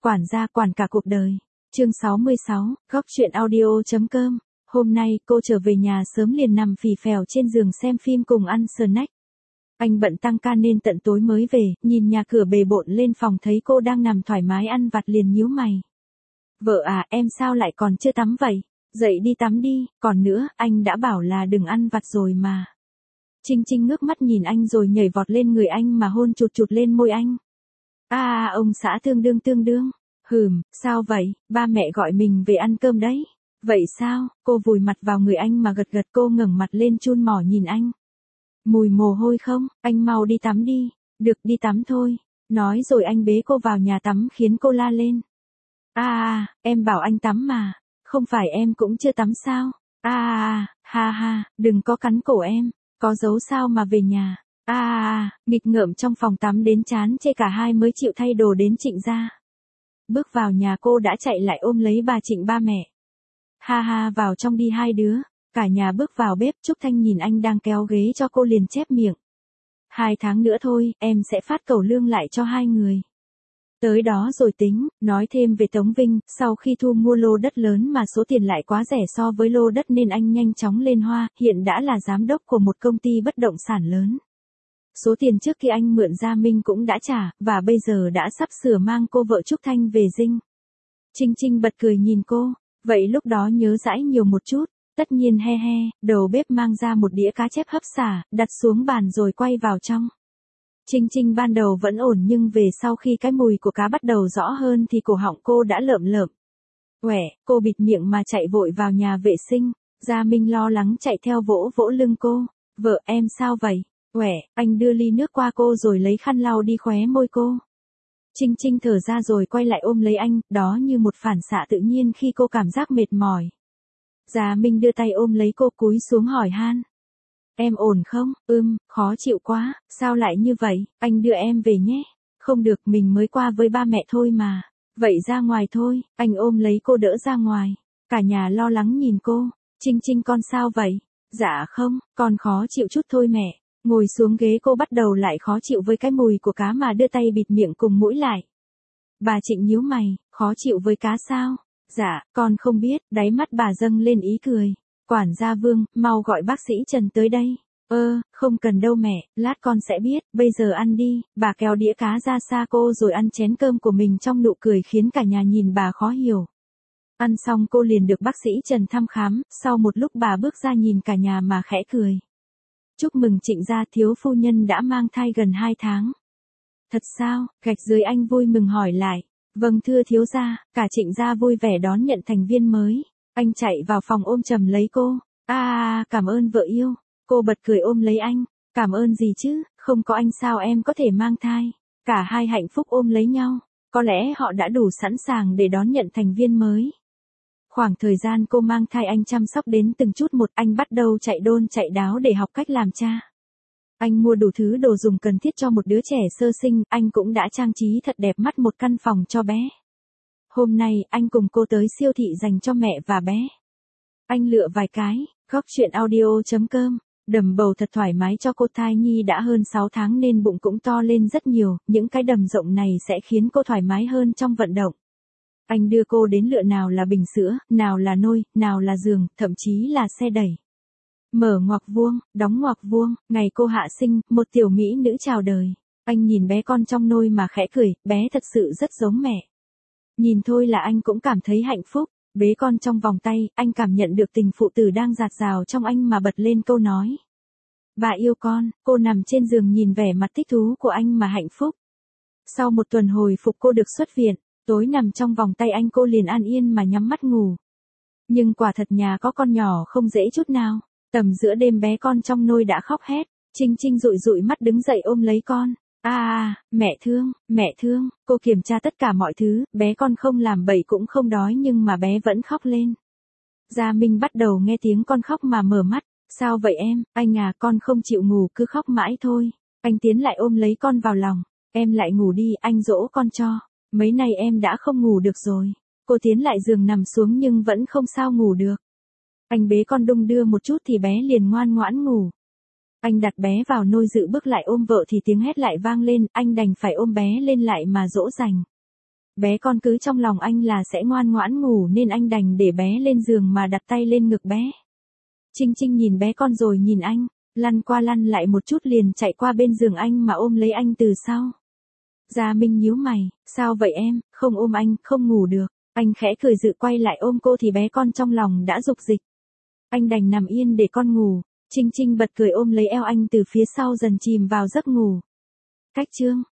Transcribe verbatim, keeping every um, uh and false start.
quản gia quản cả cuộc đời. Chương sáu mươi sáu, góc truyện audio chấm com. Hôm nay cô trở về nhà sớm liền nằm phì phèo trên giường xem phim cùng ăn snack. Anh bận tăng ca nên tận tối mới về, nhìn nhà cửa bề bộn lên phòng thấy cô đang nằm thoải mái ăn vặt liền nhíu mày. Vợ à, em sao lại còn chưa tắm vậy? Dậy đi tắm đi, còn nữa, anh đã bảo là đừng ăn vặt rồi mà. Trinh Trinh ngước mắt nhìn anh rồi nhảy vọt lên người anh mà hôn chụt chụt lên môi anh. À, à ông xã tương đương tương đương. Hừm, sao vậy, ba mẹ gọi mình về ăn cơm đấy. Vậy sao, cô vùi mặt vào người anh mà gật gật, cô ngẩng mặt lên chun mỏ nhìn anh. Mùi mồ hôi không, anh mau đi tắm đi. Được, đi tắm thôi. Nói rồi anh bế cô vào nhà tắm khiến cô la lên. À, à, em bảo anh tắm mà. Không phải em cũng chưa tắm sao? À, à, ha ha, đừng có cắn cổ em. Có dấu sao mà về nhà. À, à, nghịch ngợm trong phòng tắm đến chán chê cả hai mới chịu thay đồ đến Trịnh gia. Bước vào nhà cô đã chạy lại ôm lấy bà Trịnh ba mẹ. Ha ha, vào trong đi hai đứa. Cả nhà bước vào bếp, Trúc Thanh nhìn anh đang kéo ghế cho cô liền chép miệng. Hai tháng nữa thôi, em sẽ phát cẩu lương lại cho hai người. Tới đó rồi tính, nói thêm về Tống Vinh, sau khi thu mua lô đất lớn mà số tiền lại quá rẻ so với lô đất nên anh nhanh chóng lên hoa, hiện đã là giám đốc của một công ty bất động sản lớn. Số tiền trước khi anh mượn Gia Minh cũng đã trả, và bây giờ đã sắp sửa mang cô vợ Trúc Thanh về dinh. Trinh Trinh bật cười nhìn cô, vậy lúc đó nhớ dãi nhiều một chút, tất nhiên he he, đầu bếp mang ra một đĩa cá chép hấp xả, đặt xuống bàn rồi quay vào trong. Trinh Trinh ban đầu vẫn ổn nhưng về sau khi cái mùi của cá bắt đầu rõ hơn thì cổ họng cô đã lợm lợm. Quẻ, cô bịt miệng mà chạy vội vào nhà vệ sinh, Gia Minh lo lắng chạy theo vỗ vỗ lưng cô, vợ em sao vậy? Quẻ, anh đưa ly nước qua cô rồi lấy khăn lau đi khóe môi cô. Trinh Trinh thở ra rồi quay lại ôm lấy anh, đó như một phản xạ tự nhiên khi cô cảm giác mệt mỏi. Gia Minh đưa tay ôm lấy cô cúi xuống hỏi han. Em ổn không? Ưm, khó chịu quá, sao lại như vậy, anh đưa em về nhé. Không được, mình mới qua với ba mẹ thôi mà. Vậy ra ngoài thôi, anh ôm lấy cô đỡ ra ngoài. Cả nhà lo lắng nhìn cô, Trinh Trinh con sao vậy? Dạ không, con khó chịu chút thôi mẹ. Ngồi xuống ghế cô bắt đầu lại khó chịu với cái mùi của cá mà đưa tay bịt miệng cùng mũi lại. Bà Trịnh nhíu mày, khó chịu với cá sao? Dạ, con không biết, đáy mắt bà dâng lên ý cười. Quản gia Vương, mau gọi bác sĩ Trần tới đây. Ơ, không cần đâu mẹ, lát con sẽ biết, bây giờ ăn đi. Bà kéo đĩa cá ra xa cô rồi ăn chén cơm của mình trong nụ cười khiến cả nhà nhìn bà khó hiểu. Ăn xong cô liền được bác sĩ Trần thăm khám, sau một lúc bà bước ra nhìn cả nhà mà khẽ cười. Chúc mừng Trịnh gia, thiếu phu nhân đã mang thai gần hai tháng. Thật sao? Gạch dưới anh vui mừng hỏi lại. Vâng thưa thiếu gia, cả Trịnh gia vui vẻ đón nhận thành viên mới. Anh chạy vào phòng ôm chầm lấy cô. À, à, cảm ơn vợ yêu. Cô bật cười ôm lấy anh. Cảm ơn gì chứ, không có anh sao em có thể mang thai. Cả hai hạnh phúc ôm lấy nhau. Có lẽ họ đã đủ sẵn sàng để đón nhận thành viên mới. Khoảng thời gian cô mang thai anh chăm sóc đến từng chút một, anh bắt đầu chạy đôn chạy đáo để học cách làm cha. Anh mua đủ thứ đồ dùng cần thiết cho một đứa trẻ sơ sinh, anh cũng đã trang trí thật đẹp mắt một căn phòng cho bé. Hôm nay, anh cùng cô tới siêu thị dành cho mẹ và bé. Anh lựa vài cái, góc truyện audio chấm com, đầm bầu thật thoải mái cho cô. Thai nhi đã hơn sáu tháng nên bụng cũng to lên rất nhiều, những cái đầm rộng này sẽ khiến cô thoải mái hơn trong vận động. Anh đưa cô đến lựa nào là bình sữa, nào là nôi, nào là giường, thậm chí là xe đẩy. Mở ngoặc vuông, đóng ngoặc vuông, ngày cô hạ sinh, một tiểu mỹ nữ chào đời. Anh nhìn bé con trong nôi mà khẽ cười, bé thật sự rất giống mẹ. Nhìn thôi là anh cũng cảm thấy hạnh phúc, bế con trong vòng tay, anh cảm nhận được tình phụ tử đang dạt dào trong anh mà bật lên câu nói. Bà yêu con, cô nằm trên giường nhìn vẻ mặt thích thú của anh mà hạnh phúc. Sau một tuần hồi phục cô được xuất viện, tối nằm trong vòng tay anh cô liền an yên mà nhắm mắt ngủ. Nhưng quả thật nhà có con nhỏ không dễ chút nào, tầm giữa đêm bé con trong nôi đã khóc hét, Trinh Trinh dụi dụi mắt đứng dậy ôm lấy con. À, à, mẹ thương, mẹ thương, cô kiểm tra tất cả mọi thứ, bé con không làm bậy cũng không đói nhưng mà bé vẫn khóc lên. Gia Minh bắt đầu nghe tiếng con khóc mà mở mắt, sao vậy em, anh à con không chịu ngủ cứ khóc mãi thôi. Anh tiến lại ôm lấy con vào lòng, em lại ngủ đi, anh dỗ con cho, mấy ngày em đã không ngủ được rồi. Cô tiến lại giường nằm xuống nhưng vẫn không sao ngủ được. Anh bế con đung đưa một chút thì bé liền ngoan ngoãn ngủ. Anh đặt bé vào nôi dự bước lại ôm vợ thì tiếng hét lại vang lên, anh đành phải ôm bé lên lại mà dỗ dành. Bé con cứ trong lòng anh là sẽ ngoan ngoãn ngủ nên anh đành để bé lên giường mà đặt tay lên ngực bé. Trinh Trinh nhìn bé con rồi nhìn anh, lăn qua lăn lại một chút liền chạy qua bên giường anh mà ôm lấy anh từ sau. Gia Minh nhíu mày, sao vậy em, không ôm anh, không ngủ được. Anh khẽ cười dự quay lại ôm cô thì bé con trong lòng đã rục dịch. Anh đành nằm yên để con ngủ. Trinh Trinh bật cười ôm lấy eo anh từ phía sau dần chìm vào giấc ngủ. Cách chương